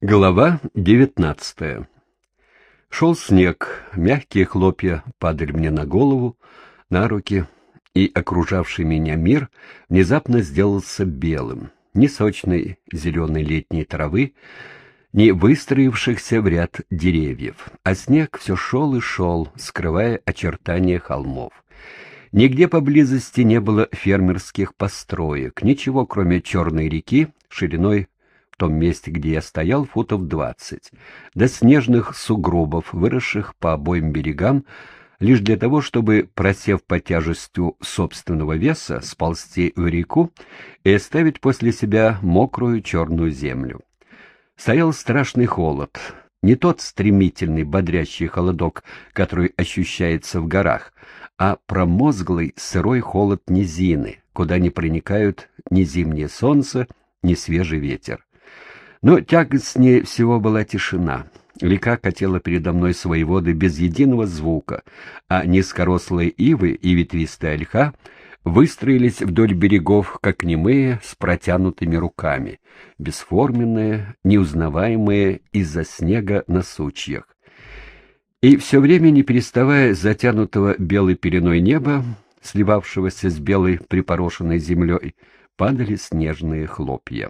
Глава 19. Шел снег, мягкие хлопья падали мне на голову, на руки, и окружавший меня мир внезапно сделался белым. Ни сочной зеленой летней травы, ни выстроившихся в ряд деревьев, а снег все шел и шел, скрывая очертания холмов. Нигде поблизости не было фермерских построек, ничего, кроме черной реки, шириной в том месте, где я стоял, футов 20, до снежных сугробов, выросших по обоим берегам, лишь для того, чтобы, просев под тяжестью собственного веса, сползти в реку и оставить после себя мокрую черную землю. Стоял страшный холод, не тот стремительный, бодрящий холодок, который ощущается в горах, а промозглый сырой холод низины, куда не проникают ни зимнее солнце, ни свежий ветер. Но тягостнее всего была тишина. Река катила передо мной свои воды без единого звука, а низкорослые ивы и ветвистая ольха выстроились вдоль берегов, как немые, с протянутыми руками, бесформенные, неузнаваемые из-за снега на сучьях. И все время, не переставая затянутого белой пеленой неба, сливавшегося с белой припорошенной землей, падали снежные хлопья.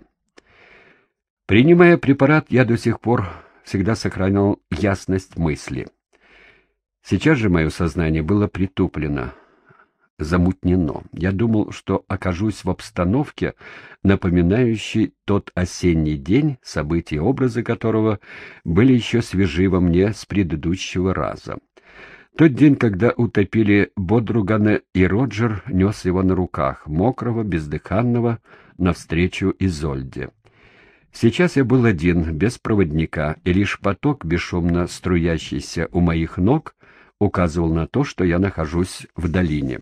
Принимая препарат, я до сих пор всегда сохранял ясность мысли. Сейчас же мое сознание было притуплено, замутнено. Я думал, что окажусь в обстановке, напоминающей тот осенний день, события и образы которого были еще свежи во мне с предыдущего раза. Тот день, когда утопили Бодругана, и Роджер нес его на руках, мокрого, бездыханного, навстречу Изольде. Сейчас я был один, без проводника, и лишь поток, бесшумно струящийся у моих ног, указывал на то, что я нахожусь в долине.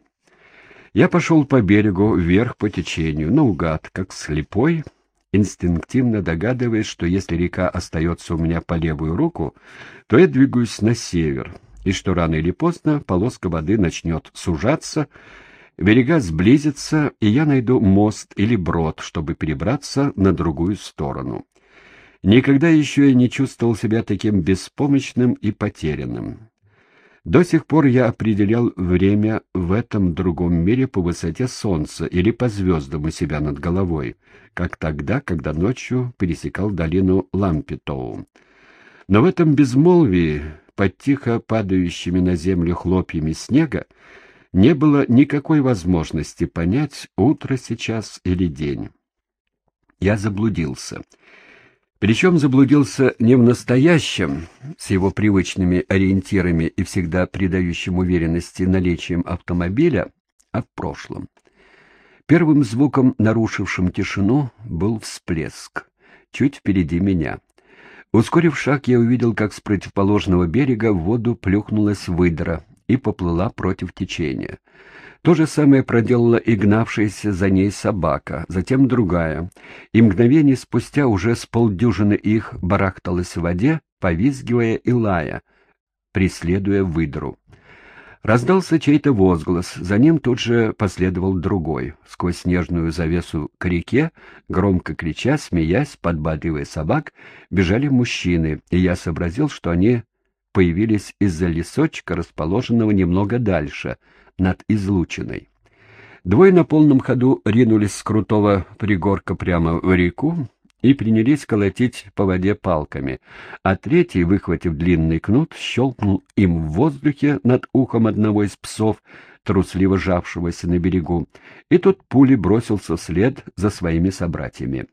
Я пошел по берегу, вверх по течению, наугад, как слепой, инстинктивно догадываясь, что если река остается у меня по левую руку, то я двигаюсь на север, и что рано или поздно полоска воды начнет сужаться, берега сблизятся, и я найду мост или брод, чтобы перебраться на другую сторону. Никогда еще я не чувствовал себя таким беспомощным и потерянным. До сих пор я определял время в этом другом мире по высоте солнца или по звездам у себя над головой, как тогда, когда ночью пересекал долину Лампетоу. Но в этом безмолвии, под тихо падающими на землю хлопьями снега, не было никакой возможности понять, утро сейчас или день. Я заблудился. Причем заблудился не в настоящем, с его привычными ориентирами и всегда придающим уверенности наличием автомобиля, а в прошлом. Первым звуком, нарушившим тишину, был всплеск, чуть впереди меня. Ускорив шаг, я увидел, как с противоположного берега в воду плюхнулась выдра и поплыла против течения. То же самое проделала и гнавшаяся за ней собака, затем другая, и мгновение спустя уже с полдюжины их барахталась в воде, повизгивая и лая, преследуя выдру. Раздался чей-то возглас, за ним тут же последовал другой. Сквозь снежную завесу к реке, громко крича, смеясь, подбадривая собак, бежали мужчины, и я сообразил, что они появились из-за лесочка, расположенного немного дальше, над излучиной. Двое на полном ходу ринулись с крутого пригорка прямо в реку и принялись колотить по воде палками, а третий, выхватив длинный кнут, щелкнул им в воздухе над ухом одного из псов, трусливо жавшегося на берегу, и тот пулей бросился вслед за своими собратьями.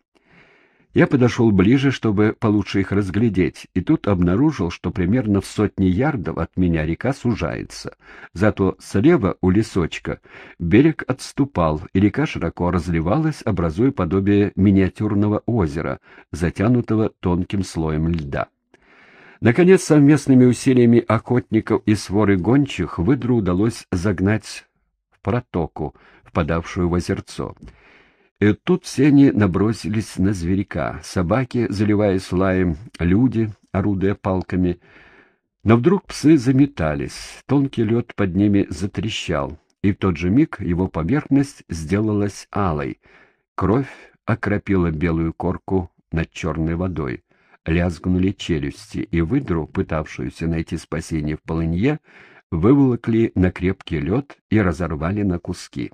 Я подошел ближе, чтобы получше их разглядеть, и тут обнаружил, что примерно в 100 ярдов от меня река сужается. Зато слева у лесочка берег отступал, и река широко разливалась, образуя подобие миниатюрного озера, затянутого тонким слоем льда. Наконец, совместными усилиями охотников и своры гончих выдру удалось загнать в протоку, впадавшую в озерцо. И тут все они набросились на зверька, собаки, заливаясь лаем, люди, орудуя палками. Но вдруг псы заметались, тонкий лед под ними затрещал, и в тот же миг его поверхность сделалась алой. Кровь окропила белую корку над черной водой, лязгнули челюсти, и выдру, пытавшуюся найти спасение в полынье, выволокли на крепкий лед и разорвали на куски.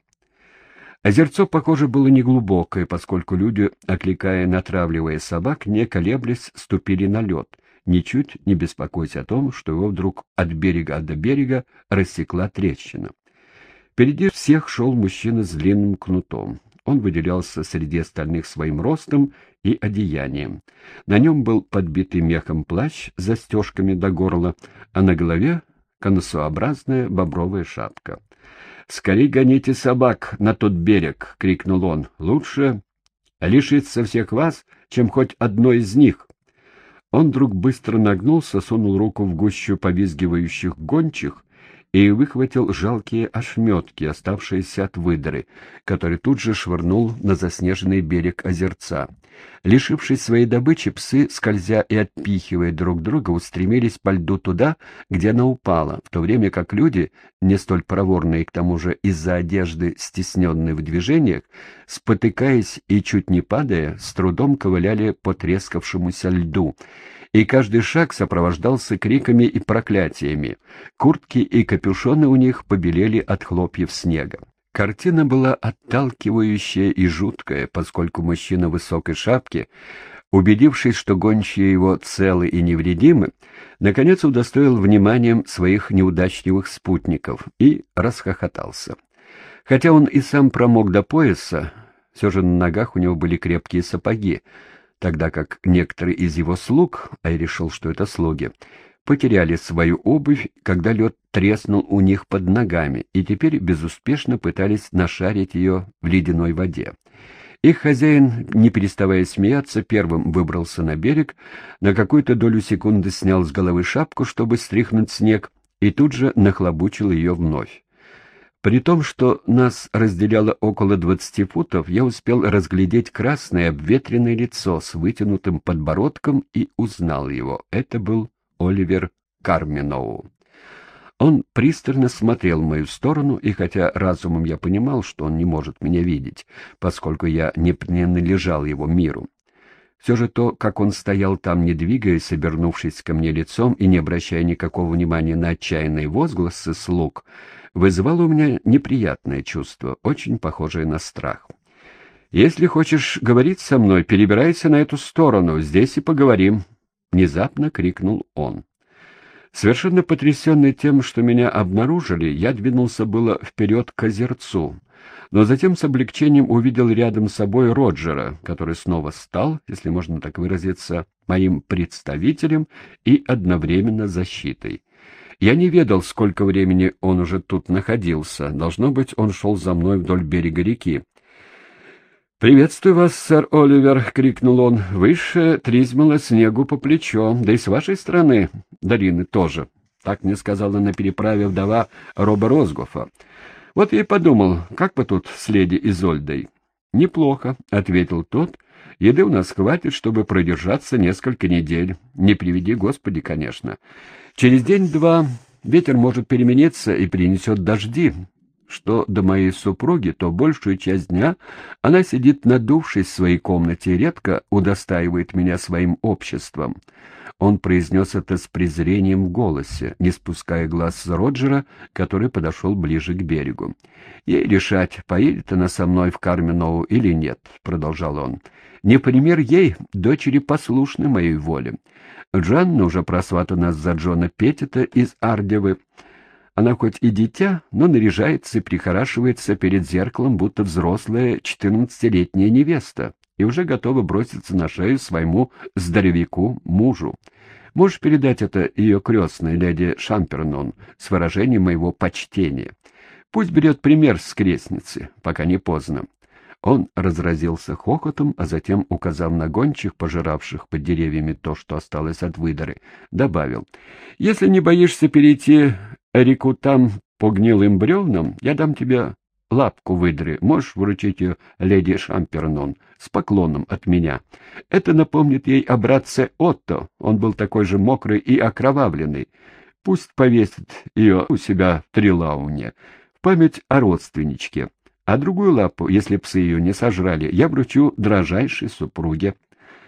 Озерцо, похоже, было неглубокое, поскольку люди, окликая и натравливая собак, не колеблясь, ступили на лед, ничуть не беспокоясь о том, что его вдруг от берега до берега рассекла трещина. Впереди всех шел мужчина с длинным кнутом. Он выделялся среди остальных своим ростом и одеянием. На нем был подбитый мехом плащ с застежками до горла, а на голове конусообразная бобровая шапка. «Скорей гоните собак на тот берег!» — крикнул он. «Лучше лишиться всех вас, чем хоть одной из них!» Он вдруг быстро нагнулся, сунул руку в гущу повизгивающих гончих и выхватил жалкие ошметки, оставшиеся от выдры, который тут же швырнул на заснеженный берег озерца. Лишившись своей добычи, псы, скользя и отпихивая друг друга, устремились по льду туда, где она упала, в то время как люди, не столь проворные, к тому же из-за одежды стесненные в движениях, спотыкаясь и чуть не падая, с трудом ковыляли по трескавшемуся льду, и каждый шаг сопровождался криками и проклятиями. Куртки и капюшоны у них побелели от хлопьев снега. Картина была отталкивающая и жуткая, поскольку мужчина в высокой шапке, убедившись, что гончие его целы и невредимы, наконец удостоил вниманием своих неудачливых спутников и расхохотался. Хотя он и сам промок до пояса, все же на ногах у него были крепкие сапоги, тогда как некоторые из его слуг, а я решил, что это слуги, потеряли свою обувь, когда лед треснул у них под ногами, и теперь безуспешно пытались нашарить ее в ледяной воде. Их хозяин, не переставая смеяться, первым выбрался на берег, на какую-то долю секунды снял с головы шапку, чтобы стряхнуть снег, и тут же нахлобучил ее вновь. При том, что нас разделяло около 20 футов, я успел разглядеть красное обветренное лицо с вытянутым подбородком и узнал его. Это был Оливер Карминоу. Он пристально смотрел в мою сторону, и хотя разумом я понимал, что он не может меня видеть, поскольку я не принадлежал его миру, все же то, как он стоял там, не двигаясь, обернувшись ко мне лицом и не обращая никакого внимания на отчаянные возгласы слуг, вызывало у меня неприятное чувство, очень похожее на страх. «Если хочешь говорить со мной, перебирайся на эту сторону, здесь и поговорим», — внезапно крикнул он. Совершенно потрясенный тем, что меня обнаружили, я двинулся было вперед к озерцу, но затем с облегчением увидел рядом с собой Роджера, который снова стал, если можно так выразиться, моим представителем и одновременно защитой. Я не ведал, сколько времени он уже тут находился. Должно быть, он шел за мной вдоль берега реки. «Приветствую вас, сэр Оливер!» — крикнул он. «Выше тризмало снегу по плечо, да и с вашей стороны долины тоже. Так мне сказала на переправе вдова Роба Розгофа. Вот я и подумал, как бы тут с леди Изольдой?» «Неплохо», — ответил тот. «Еды у нас хватит, чтобы продержаться несколько недель. Не приведи Господи, конечно. Через день-два ветер может перемениться и принесет дожди. Что до моей супруги, то большую часть дня она сидит надувшись в своей комнате и редко удостаивает меня своим обществом». Он произнес это с презрением в голосе, не спуская глаз с Роджера, который подошел ближе к берегу. «Ей решать, поедет она со мной в Карминоу или нет», — продолжал он. «Не пример ей, дочери послушны моей воле. Джанна уже просватана за Джона Петтита из Ардевы. Она хоть и дитя, но наряжается и прихорашивается перед зеркалом, будто взрослая 14-летняя невеста, и уже готова броситься на шею своему здоровяку мужу. Можешь передать это ее крестной, леди Шампернон, с выражением моего почтения. Пусть берет пример с крестницы, пока не поздно». Он разразился хохотом, а затем, указав на гончих, пожиравших под деревьями то, что осталось от выдры, добавил: «Если не боишься перейти реку там по гнилым бревнам, я дам тебе лапку выдры, можешь вручить ее леди Шампернон с поклоном от меня. Это напомнит ей о братце Отто, он был такой же мокрый и окровавленный. Пусть повесит ее у себя в Трилауне, в память о родственничке. А другую лапу, если псы ее не сожрали, я вручу дрожайшей супруге».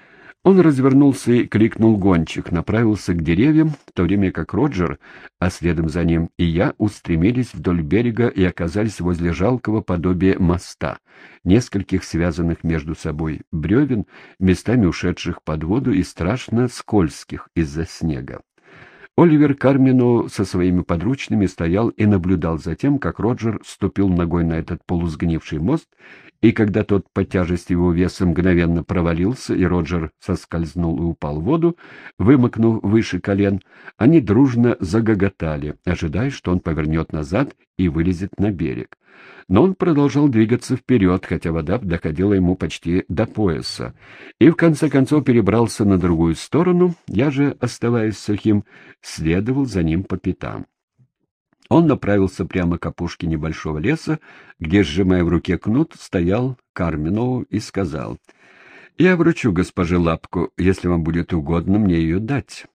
Он развернулся и кликнул гончих, направился к деревьям, в то время как Роджер, а следом за ним и я, устремились вдоль берега и оказались возле жалкого подобия моста, нескольких связанных между собой бревен, местами ушедших под воду и страшно скользких из-за снега. Оливер Кармино со своими подручными стоял и наблюдал за тем, как Роджер ступил ногой на этот полусгнивший мост, и когда тот под тяжестью его веса мгновенно провалился, и Роджер соскользнул и упал в воду, вымокнув выше колен, они дружно загоготали, ожидая, что он повернет назад и вылезет на берег. Но он продолжал двигаться вперед, хотя вода доходила ему почти до пояса, и в конце концов перебрался на другую сторону. Я же, оставаясь сухим, следовал за ним по пятам. Он направился прямо к опушке небольшого леса, где, сжимая в руке кнут, стоял Карминоу и сказал: «Я вручу госпоже лапку, если вам будет угодно мне ее дать.